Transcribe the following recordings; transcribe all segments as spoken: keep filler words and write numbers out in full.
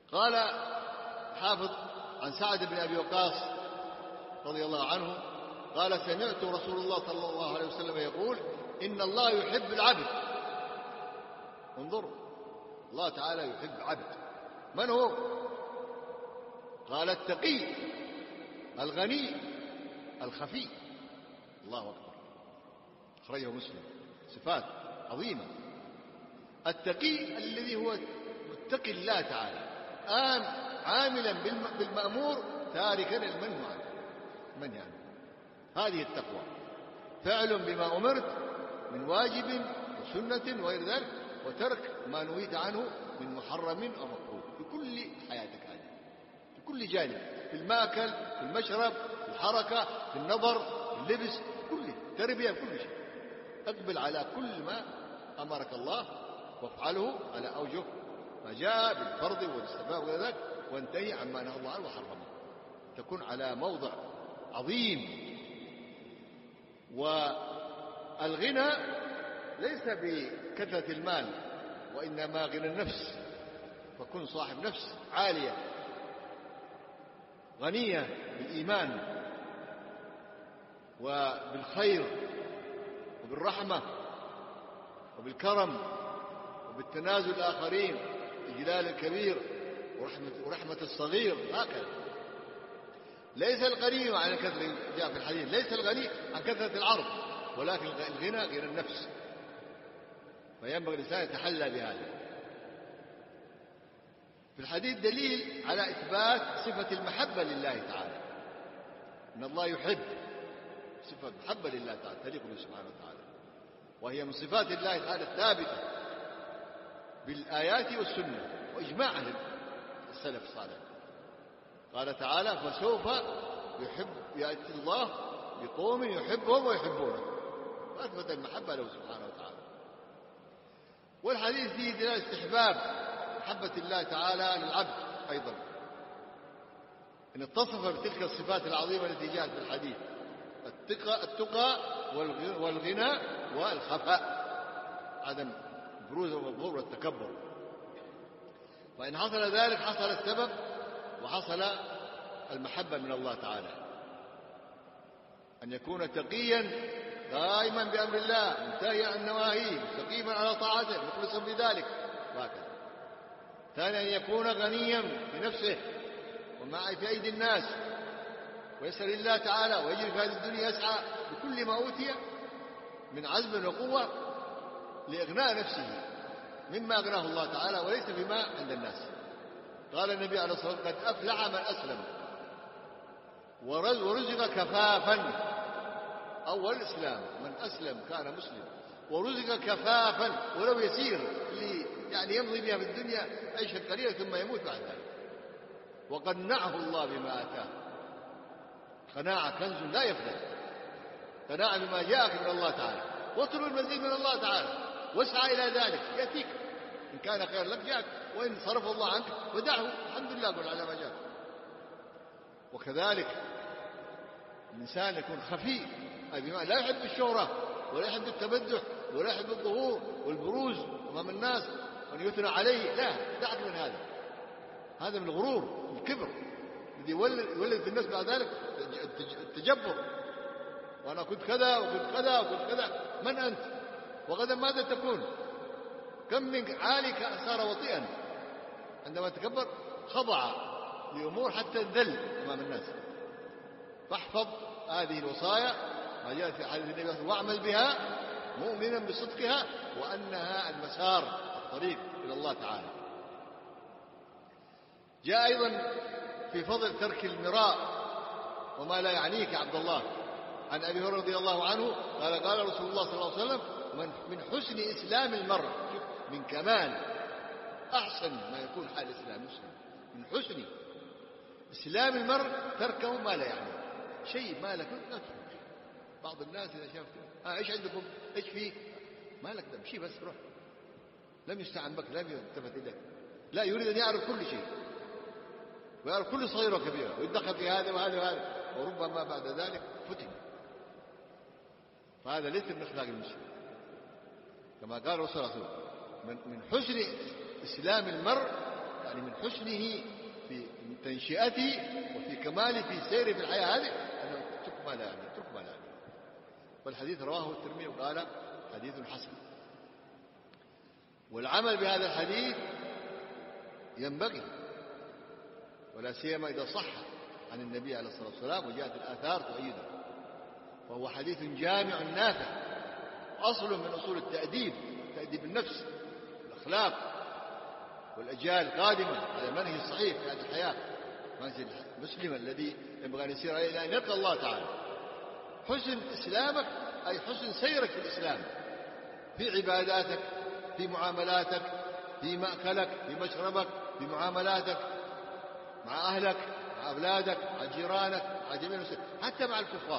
قال حافظ عن سعد بن أبي وقاص رضي الله عنه قال سمعت رسول الله صلى الله عليه وسلم يقول إن الله يحب العبد. انظروا، الله تعالى يحب عبد. من هو؟ قال التقي الغني الخفي. الله أكبر، أخرجه مسلم. صفات عظيمة. التقي الذي هو متقي الله تعالى، آم عاملا بالمأمور تاركا المنهي عنه منهي عنه. هذه التقوى، فعل بما أمرت من واجب وسنة وغير ذلك، وترك ما نهيت عنه من محرم أو مكروه في كل حياتك هذه، في كل جانب، في المأكل، في المشرب، في الحركة، في النظر، في اللبس، كله تربية، كل شيء. اقبل على كل ما أمرك الله وافعله على أوجه ما جاء بالفرض والاستحباب وغير ذلك، وانتهي عما نهى الله عنه وحرمه. تكون على موضع عظيم. والغنى ليس بكثرة المال، وإنما غنى النفس. فكن صاحب نفس عالية غنية بالإيمان وبالخير وبالرحمة وبالكرم وبالتنازل الآخرين، إجلال الكبير ورحمة, ورحمة الصغير. هكذا. ليس الغني عن كثرة، جاء في الحديث ليس الغني عن كثرة العرض، ولكن الغنى غنى النفس. فينبغي الإنسان يتحلى بهذا. في الحديث دليل على إثبات صفة المحبة لله تعالى، إن الله يحب، صفة محبة لله تعالى تليق به سبحانه وتعالى، وهي من صفات الله تعالى الثابتة بالآيات والسنة وإجماع أهل السلف الصالح. قال تعالى فسوف يحب يأتي الله بقوم يحبهم ويحبونه، وأثبت المحبة له سبحانه وتعالى. والحديث فيه دلالة استحباب محبة الله تعالى للعبد أيضا، إن اتصف بتلك الصفات العظيمة التي جاءت في الحديث: التقى, التقى والغنى والخفاء، عدم بروز والظهور والتكبر. فإن حصل ذلك حصل السبب وحصل المحبة من الله تعالى، أن يكون تقيا قائما بأمر الله منتهيا عن نواهيه مستقيما على طاعته مخلصا بذلك، وهكذا. ثانيا أن يكون غنيا بنفسه وما في أيدي الناس، ويسأل الله تعالى ويجري في هذه الدنيا يسعى بكل ما أوتي من عزم وقوة لإغناء نفسه مما أغناه الله تعالى وليس بما عند الناس. قال النبي عليه الصلاة والسلام: قد أفلح من أسلم ورزق كفافا. أول الإسلام من أسلم كان مسلم ورزق كفافا ولو يسير، اللي يعني يمضي بها في الدنيا عيشا قليلا ثم يموت بعد ذلك. وقنعه الله بما آتاه. قناعة كنز لا يفنى، قناعة بما جاءك من الله تعالى، واطلب المزيد من الله تعالى واسعى إلى ذلك يأتيك. إن كان خير لك جاءك، وإن صرف الله عنك ودعه، الحمد لله، قل على ما جاءك. وكذلك الإنسان يكون خفي، أي بما لا يحب الشهرة ولا يحب التبدح ولا يحب الظهور والبروز أمام الناس وأن يثنى عليه، لا، دعك من هذا. هذا من الغرور، الكبر الذي يولد في الناس بعد ذلك التجبر. وأنا كنت كذا وكنت كذا وكنت كذا. من أنت؟ وغدا ماذا تكون؟ كم من عالك صار وطئا عندما تكبر، خضع لأمور حتى ذل أمام الناس. فاحفظ هذه الوصايا ما جاءت في حديث النبي صلى الله عليه وسلم، واعمل بها مؤمنا بصدقها وأنها المسار الطريق إلى الله تعالى. جاء أيضا في فضل ترك المراء وما لا يعنيك يا عبد الله عن أبي هريرة رضي الله عنه قال: قال رسول الله صلى الله عليه وسلم: من حسن إسلام المرء، من كمال أحسن ما يكون حال إسلام مسلم، من حسن إسلام المرء تركه ما لا يعني شيء ما لك لا تفهم. بعض الناس إذا شاف آه إيش عندكم إيش فيه ما لك تمشي بس روح، لم يستعن بك، لم يلتفت إليك، لا، يريد أن يعرف كل شيء ويعرف كل صغير وكبير ويتدخل في هذا وهذا وهذا، وربما بعد ذلك فتن. فهذا ليس من أخلاق المسلم، كما قال الرسول صلى الله عليه وسلم: من حسن إسلام المرء يعني من حسنه في تنشئته وفي كماله في سيره في الحياة هذه أنه اترك ما لا يعني اترك ما لا يعني. والحديث رواه الترمذي وقال حديث حسن. والعمل بهذا الحديث ينبغي، ولا سيما إذا صح عن النبي عليه الصلاة والسلام وجاءت الآثار تؤيده، وهو حديث جامع نافع، أصل من أصول التأديب، تأديب النفس والأخلاق والأجيال القادمة على المنهج الصحيح في هذه الحياة، منهج المسلم الذي ينبغي أن يسير عليه إلى أن يلقى الله تعالى. حسن إسلامك أي حسن سيرك في الإسلام، في عباداتك، في معاملاتك، في مأكلك، في مشربك، في معاملاتك مع أهلك، مع أولادك، مع جيرانك، مع جميع المسلمين، حتى مع الكفار.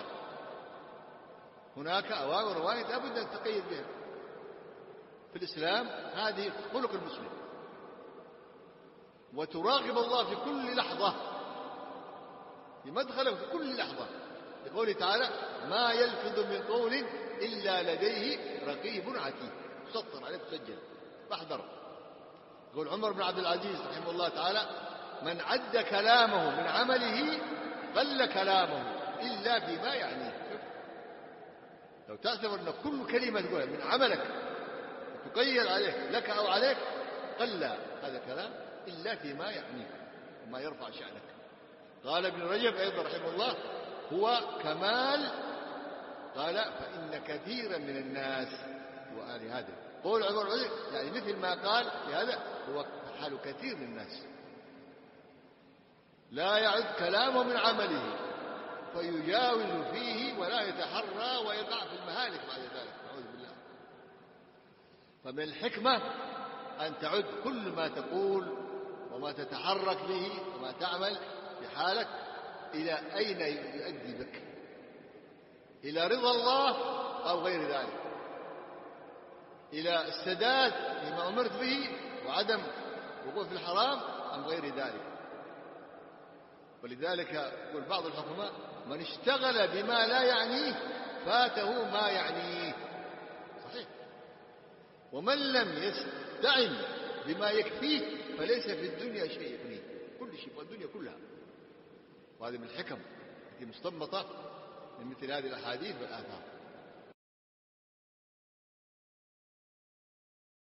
هناك أوامر ونواهي لا بد أن تقيد بها في الإسلام، هذه خلق المسلم. وتراقب الله في كل لحظة، في مدخله في كل لحظة، لقوله تعالى: ما يلفظ من قول إلا لديه رقيب عتيد، مسطر عليه مسجل فاحذر. يقول عمر بن عبد العزيز رحمه الله تعالى: من عد كلامه من عمله قل كلامه إلا فيما يعنيه. لو تعتبر أن كل كلمة تقولها من عملك تقيد عليك لك أو عليك قل هذا الكلام إلا فيما يعنيك وما يرفع شأنك. قال ابن رجب أيضا رحمه الله: هو كمال، قال: فإن كثيرا من الناس وآل هذا قول عمر يعني مثل ما قال في هذا، هو حال كثير من الناس لا يعد كلامه من عمله فيجاوز فيه ولا يتحرى ويقع في المهالك بعد ذلك، نعوذ بالله. فمن الحكمة أن تعد كل ما تقول وما تتحرك به وما تعمل في حالك إلى أين يؤدي بك، إلى رضا الله أو غير ذلك، إلى السداد فيما أمرت به وعدم وقوع في الحرام أم غير ذلك. ولذلك يقول بعض الحكماء: من اشتغل بما لا يعنيه فاته ما يعنيه. صحيح. ومن لم يستعن بما يكفيه فليس في الدنيا شيء يغنيه، كل شيء والدنيا كلها. وهذه من الحكم التي مستنبطة من مثل هذه الأحاديث والآثار.